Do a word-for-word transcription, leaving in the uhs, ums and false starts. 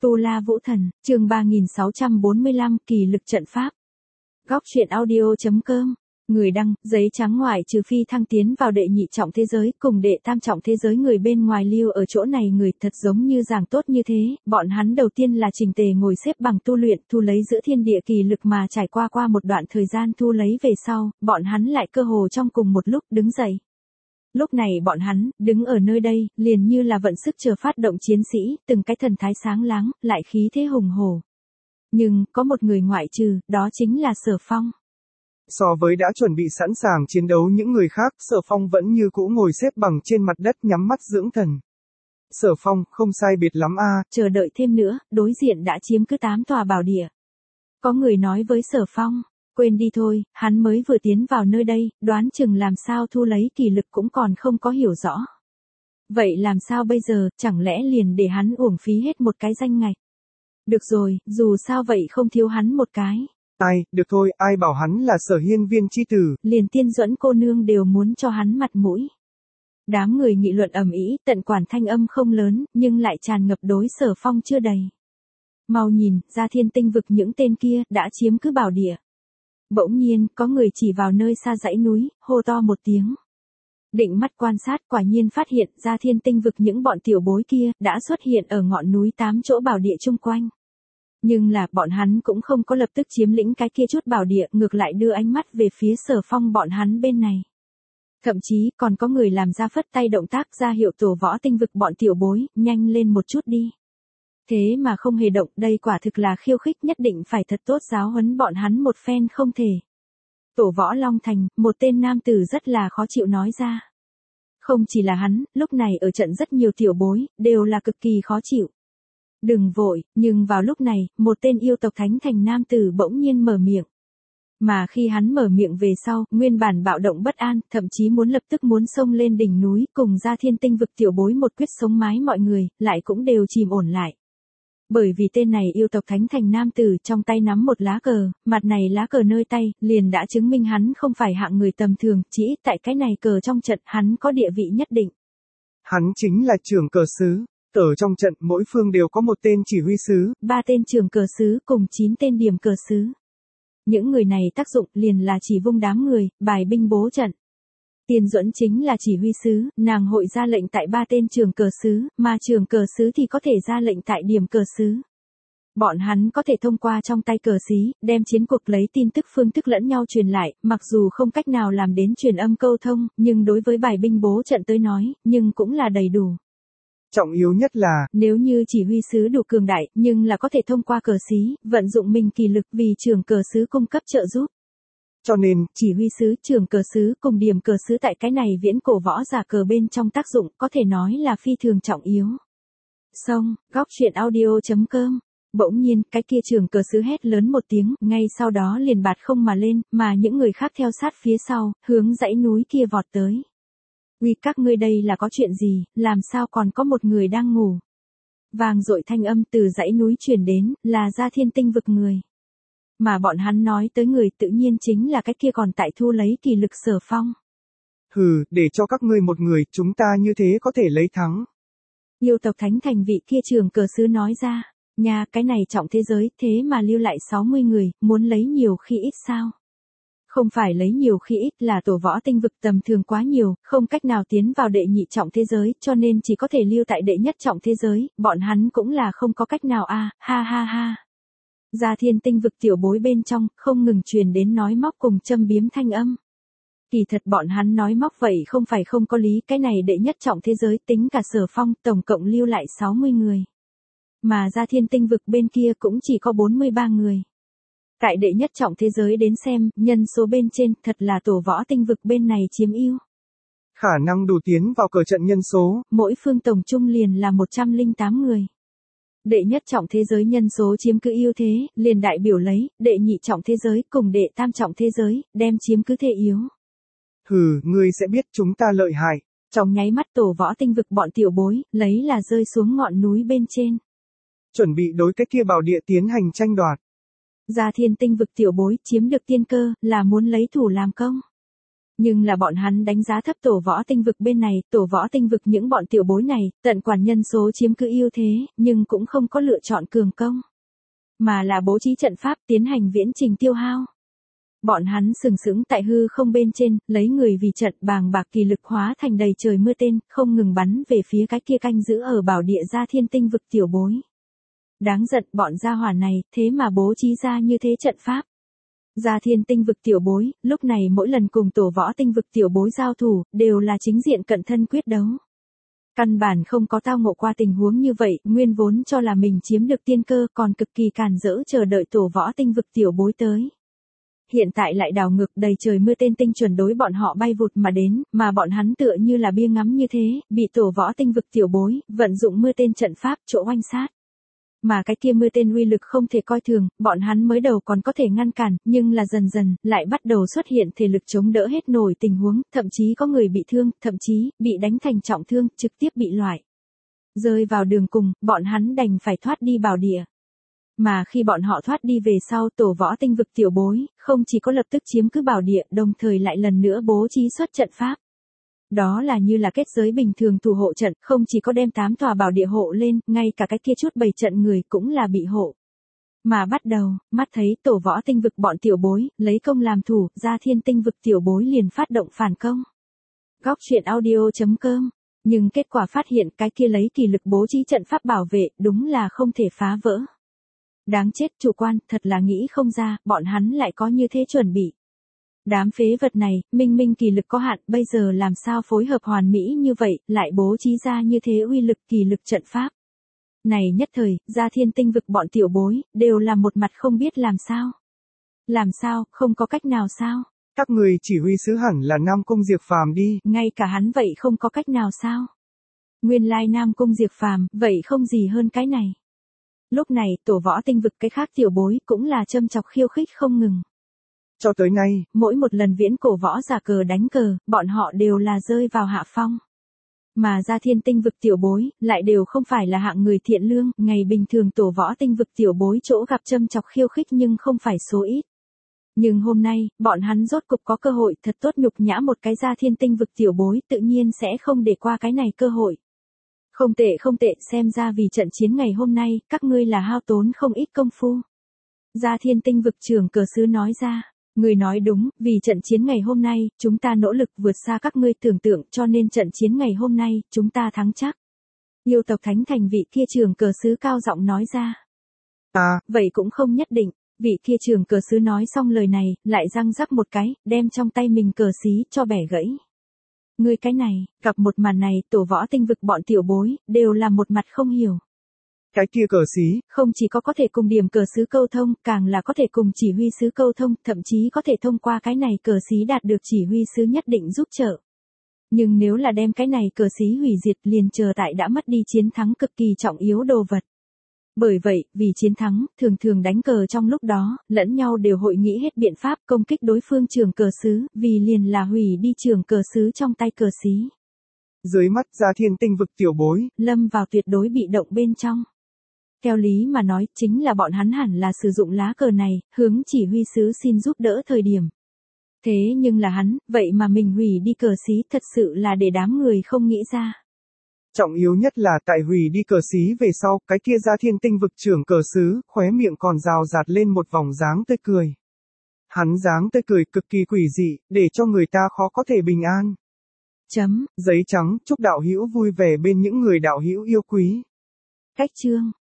Tu La Vũ Thần, chương ba nghìn sáu trăm bốn mươi lăm, kỳ lực trận pháp. Góc truyện audio chấm com. Người đăng, giấy trắng ngoại trừ phi thăng tiến vào đệ nhị trọng thế giới, cùng đệ tam trọng thế giới người bên ngoài lưu ở chỗ này người thật giống như giảng tốt như thế, bọn hắn đầu tiên là trình tề ngồi xếp bằng tu luyện, thu lấy giữa thiên địa kỳ lực mà trải qua qua một đoạn thời gian thu lấy về sau, bọn hắn lại cơ hồ trong cùng một lúc đứng dậy. Lúc này bọn hắn, đứng ở nơi đây, liền như là vận sức chờ phát động chiến sĩ, từng cái thần thái sáng láng, lại khí thế hùng hổ. Nhưng, có một người ngoại trừ, đó chính là Sở Phong. So với đã chuẩn bị sẵn sàng chiến đấu những người khác, Sở Phong vẫn như cũ ngồi xếp bằng trên mặt đất nhắm mắt dưỡng thần. Sở Phong, không sai biệt lắm a. À. Chờ đợi thêm nữa, đối diện đã chiếm cứ tám tòa bảo địa. Có người nói với Sở Phong, quên đi thôi, hắn mới vừa tiến vào nơi đây, đoán chừng làm sao thu lấy kỳ lực cũng còn không có hiểu rõ. Vậy làm sao bây giờ, chẳng lẽ liền để hắn uổng phí hết một cái danh ngạch? Được rồi, dù sao vậy không thiếu hắn một cái. Ai, được thôi, ai bảo hắn là Sở Hiên Viên chi tử. Liền Tiên Duẫn cô nương đều muốn cho hắn mặt mũi. Đám người nghị luận ầm ĩ, tận quản thanh âm không lớn, nhưng lại tràn ngập đối Sở Phong chưa đầy. Mau nhìn, ra thiên tinh vực những tên kia, đã chiếm cứ bảo địa. Bỗng nhiên, có người chỉ vào nơi xa dãy núi, hô to một tiếng. Định mắt quan sát, quả nhiên phát hiện ra thiên tinh vực những bọn tiểu bối kia, đã xuất hiện ở ngọn núi tám chỗ bảo địa chung quanh. Nhưng là, bọn hắn cũng không có lập tức chiếm lĩnh cái kia chút bảo địa, ngược lại đưa ánh mắt về phía Sở Phong bọn hắn bên này. Thậm chí, còn có người làm ra phất tay động tác ra hiệu tổ võ tinh vực bọn tiểu bối, nhanh lên một chút đi. Thế mà không hề động, đây quả thực là khiêu khích, nhất định phải thật tốt giáo huấn bọn hắn một phen không thể. Tổ võ Long Thành, một tên nam tử rất là khó chịu nói ra. Không chỉ là hắn, lúc này ở trận rất nhiều tiểu bối, đều là cực kỳ khó chịu. Đừng vội, nhưng vào lúc này, một tên yêu tộc thánh thành nam tử bỗng nhiên mở miệng. Mà khi hắn mở miệng về sau, nguyên bản bạo động bất an, thậm chí muốn lập tức muốn xông lên đỉnh núi, cùng ra thiên tinh vực tiểu bối một quyết sống mái mọi người, lại cũng đều chìm ổn lại. Bởi vì tên này yêu tộc thánh thành nam tử trong tay nắm một lá cờ, mặt này lá cờ nơi tay, liền đã chứng minh hắn không phải hạng người tầm thường, chỉ tại cái này cờ trong trận hắn có địa vị nhất định. Hắn chính là trưởng cờ sứ, ở trong trận mỗi phương đều có một tên chỉ huy sứ, ba tên trưởng cờ sứ cùng chín tên điểm cờ sứ. Những người này tác dụng liền là chỉ vung đám người, bài binh bố trận. Tiên Duẫn chính là chỉ huy sứ, nàng hội ra lệnh tại ba tên trưởng cờ sứ, mà trưởng cờ sứ thì có thể ra lệnh tại điểm cờ sứ. Bọn hắn có thể thông qua trong tay cờ xí, đem chiến cuộc lấy tin tức phương thức lẫn nhau truyền lại, mặc dù không cách nào làm đến truyền âm câu thông, nhưng đối với bài binh bố trận tới nói, nhưng cũng là đầy đủ. Trọng yếu nhất là, nếu như chỉ huy sứ đủ cường đại, nhưng là có thể thông qua cờ xí, vận dụng mình kỳ lực vì trưởng cờ sứ cung cấp trợ giúp. Cho nên, chỉ huy sứ, trưởng cờ sứ cùng điểm cờ sứ tại cái này viễn cổ võ giả cờ bên trong tác dụng có thể nói là phi thường trọng yếu. Xong, góc truyện audio chấm com. Bỗng nhiên, cái kia trưởng cờ sứ hét lớn một tiếng, ngay sau đó liền bạt không mà lên, mà những người khác theo sát phía sau, hướng dãy núi kia vọt tới. Uy, các ngươi đây là có chuyện gì, làm sao còn có một người đang ngủ? Vang dội thanh âm từ dãy núi truyền đến, là ra thiên tinh vực người. Mà bọn hắn nói tới người tự nhiên chính là cái kia còn tại thu lấy kỳ lực Sở Phong. Hừ, để cho các ngươi một người, chúng ta như thế có thể lấy thắng. Yêu tộc thánh thành vị kia trường cờ sứ nói ra, nhà cái này trọng thế giới, thế mà lưu lại sáu mươi người, muốn lấy nhiều khi ít sao? Không phải lấy nhiều khi ít là tổ võ tinh vực tầm thường quá nhiều, không cách nào tiến vào đệ nhị trọng thế giới, cho nên chỉ có thể lưu tại đệ nhất trọng thế giới, bọn hắn cũng là không có cách nào a, à, ha ha ha. Ra thiên tinh vực tiểu bối bên trong, không ngừng truyền đến nói móc cùng châm biếm thanh âm. Kỳ thật bọn hắn nói móc vậy không phải không có lý, cái này đệ nhất trọng thế giới tính cả Sở Phong, tổng cộng lưu lại sáu mươi người. Mà ra thiên tinh vực bên kia cũng chỉ có bốn mươi ba người. Tại đệ nhất trọng thế giới đến xem, nhân số bên trên, thật là tổ võ tinh vực bên này chiếm ưu. Khả năng đủ tiến vào cờ trận nhân số, mỗi phương tổng chung liền là một trăm lẻ tám người. Đệ nhất trọng thế giới nhân số chiếm cứ ưu thế, liền đại biểu lấy, đệ nhị trọng thế giới cùng đệ tam trọng thế giới, đem chiếm cứ thế yếu. Hừ, ngươi sẽ biết chúng ta lợi hại. Trong nháy mắt tổ võ tinh vực bọn tiểu bối, lấy là rơi xuống ngọn núi bên trên. Chuẩn bị đối cái kia bảo địa tiến hành tranh đoạt. Ra thiên tinh vực tiểu bối chiếm được tiên cơ, là muốn lấy thủ làm công. Nhưng là bọn hắn đánh giá thấp tổ võ tinh vực bên này, tổ võ tinh vực những bọn tiểu bối này, tận quản nhân số chiếm cứ ưu thế, nhưng cũng không có lựa chọn cường công. Mà là bố trí trận pháp tiến hành viễn trình tiêu hao. Bọn hắn sừng sững tại hư không bên trên, lấy người vì trận bàng bạc kỳ lực hóa thành đầy trời mưa tên, không ngừng bắn về phía cái kia canh giữ ở bảo địa Gia Thiên tinh vực tiểu bối. Đáng giận bọn gia hỏa này, thế mà bố trí ra như thế trận pháp. Gia Thiên tinh vực tiểu bối, lúc này mỗi lần cùng tổ võ tinh vực tiểu bối giao thủ, đều là chính diện cận thân quyết đấu. Căn bản không có tao ngộ qua tình huống như vậy, nguyên vốn cho là mình chiếm được tiên cơ còn cực kỳ càn rỡ chờ đợi tổ võ tinh vực tiểu bối tới. Hiện tại lại đảo ngược đầy trời mưa tên tinh chuẩn đối bọn họ bay vụt mà đến, mà bọn hắn tựa như là bia ngắm như thế, bị tổ võ tinh vực tiểu bối, vận dụng mưa tên trận pháp chỗ oanh sát. Mà cái kia mưa tên uy lực không thể coi thường, bọn hắn mới đầu còn có thể ngăn cản, nhưng là dần dần, lại bắt đầu xuất hiện thể lực chống đỡ hết nổi tình huống, thậm chí có người bị thương, thậm chí, bị đánh thành trọng thương, trực tiếp bị loại. Rơi vào đường cùng, bọn hắn đành phải thoát đi bảo địa. Mà khi bọn họ thoát đi về sau tổ võ tinh vực tiểu bối, không chỉ có lập tức chiếm cứ bảo địa, đồng thời lại lần nữa bố trí xuất trận pháp. Đó là như là kết giới bình thường thủ hộ trận, không chỉ có đem tám tòa bảo địa hộ lên, ngay cả cái kia chút bầy trận người cũng là bị hộ. Mà bắt đầu, mắt thấy tổ võ tinh vực bọn tiểu bối, lấy công làm thủ, Gia Thiên tinh vực tiểu bối liền phát động phản công. Góc truyện audio chấm com. Nhưng kết quả phát hiện cái kia lấy kỳ lực bố trí trận pháp bảo vệ, đúng là không thể phá vỡ. Đáng chết chủ quan, thật là nghĩ không ra, bọn hắn lại có như thế chuẩn bị. Đám phế vật này, minh minh kỳ lực có hạn, bây giờ làm sao phối hợp hoàn mỹ như vậy, lại bố trí ra như thế uy lực kỳ lực trận pháp. Này nhất thời, Gia Thiên tinh vực bọn tiểu bối, đều là một mặt không biết làm sao. Làm sao, không có cách nào sao? Các người chỉ huy sứ hẳn là Nam Cung Diệp Phàm đi. Ngay cả hắn vậy không có cách nào sao? Nguyên lai Nam Cung Diệp Phàm, vậy không gì hơn cái này. Lúc này, tổ võ tinh vực cái khác tiểu bối cũng là châm chọc khiêu khích không ngừng. Cho tới nay, mỗi một lần viễn cổ võ giả cờ đánh cờ, bọn họ đều là rơi vào hạ phong. Mà Gia Thiên tinh vực tiểu bối, lại đều không phải là hạng người thiện lương, ngày bình thường tổ võ tinh vực tiểu bối chỗ gặp châm chọc khiêu khích nhưng không phải số ít. Nhưng hôm nay, bọn hắn rốt cục có cơ hội thật tốt nhục nhã một cái Gia Thiên tinh vực tiểu bối, tự nhiên sẽ không để qua cái này cơ hội. Không tệ không tệ, xem ra vì trận chiến ngày hôm nay, các ngươi là hao tốn không ít công phu. Gia Thiên tinh vực trưởng cờ sứ nói ra, người nói đúng, vì trận chiến ngày hôm nay, chúng ta nỗ lực vượt xa các ngươi tưởng tượng, cho nên trận chiến ngày hôm nay, chúng ta thắng chắc. Yêu tộc Thánh Thành vị kia trưởng cờ sứ cao giọng nói ra. À, vậy cũng không nhất định, vị kia trưởng cờ sứ nói xong lời này, lại răng rắc một cái, đem trong tay mình cờ xí cho bẻ gãy. Ngươi cái này, gặp một màn này, tổ võ tinh vực bọn tiểu bối, đều là một mặt không hiểu. Cái kia cờ xí, không chỉ có có thể cùng điểm cờ sứ câu thông, càng là có thể cùng chỉ huy sứ câu thông, thậm chí có thể thông qua cái này cờ xí đạt được chỉ huy sứ nhất định giúp trợ. Nhưng nếu là đem cái này cờ xí hủy diệt liền chờ tại đã mất đi chiến thắng cực kỳ trọng yếu đồ vật. Bởi vậy, vì chiến thắng, thường thường đánh cờ trong lúc đó, lẫn nhau đều hội nghĩ hết biện pháp công kích đối phương trường cờ sứ, vì liền là hủy đi trường cờ sứ trong tay cờ xí. Dưới mắt Gia Thiên tinh vực tiểu bối, lâm vào tuyệt đối bị động bên trong. Theo lý mà nói, chính là bọn hắn hẳn là sử dụng lá cờ này, hướng chỉ huy sứ xin giúp đỡ thời điểm. Thế nhưng là hắn, vậy mà mình hủy đi cờ xí thật sự là để đám người không nghĩ ra. Trọng yếu nhất là tại hủy đi cờ xí về sau, cái kia Gia Thiên tinh vực trưởng cờ sứ, khóe miệng còn rào rạt lên một vòng dáng tươi cười. Hắn dáng tươi cười cực kỳ quỷ dị, để cho người ta khó có thể bình an. Chấm. Giấy trắng, chúc đạo hữu vui vẻ bên những người đạo hữu yêu quý. Cách chương.